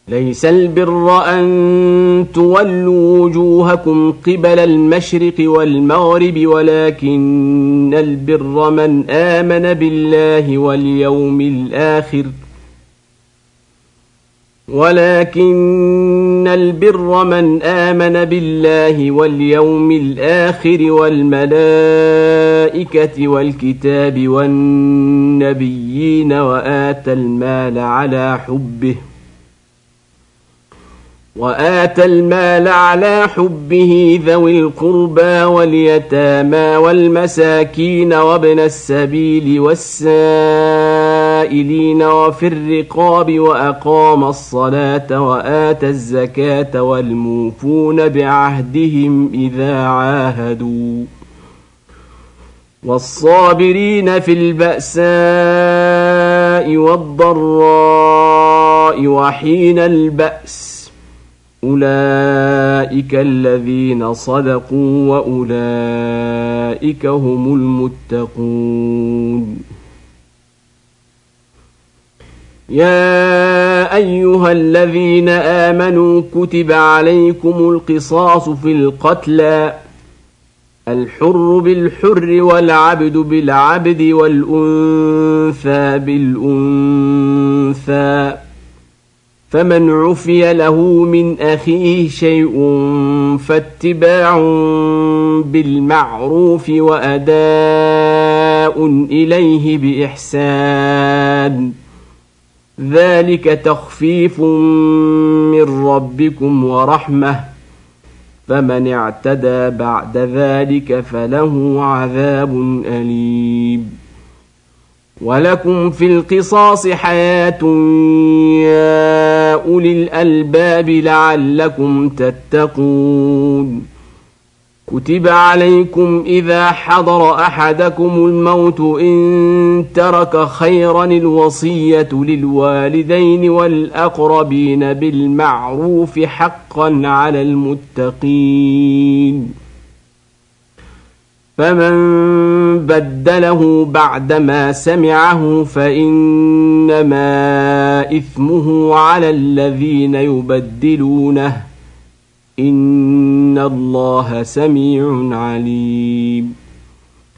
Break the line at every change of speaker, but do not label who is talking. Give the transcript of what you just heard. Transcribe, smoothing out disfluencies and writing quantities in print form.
ليس البر أن تولوا وجوهكم قبل المشرق والمغرب ولكن البر من آمن بالله واليوم الآخر والملائكة والكتاب والنبيين وآتى المال على حبه ذوي القربى واليتامى والمساكين وابن السبيل والسائلين وفي الرقاب وأقام الصلاة وآتى الزكاة والموفون بعهدهم إذا عاهدوا والصابرين في البأساء والضراء وحين البأس أولئك الذين صدقوا وأولئك هم المتقون. يا أيها الذين آمنوا كتب عليكم القصاص في القتلى الحر بالحر والعبد بالعبد والأنثى بالأنثى فمن عفي له من أخيه شيء فاتباع بالمعروف وأداء إليه بإحسان ذلك تخفيف من ربكم ورحمة فمن اعتدى بعد ذلك فله عذاب أليم. ولكم في القصاص حياة يا أولي الألباب لعلكم تتقون. كتب عليكم إذا حضر أحدكم الموت إن ترك خيرا الوصية للوالدين والأقربين بالمعروف حقا على المتقين. فمن بدله بعدما سمعه فإنما إثمه على الذين يبدلونه إن الله سميع عليم.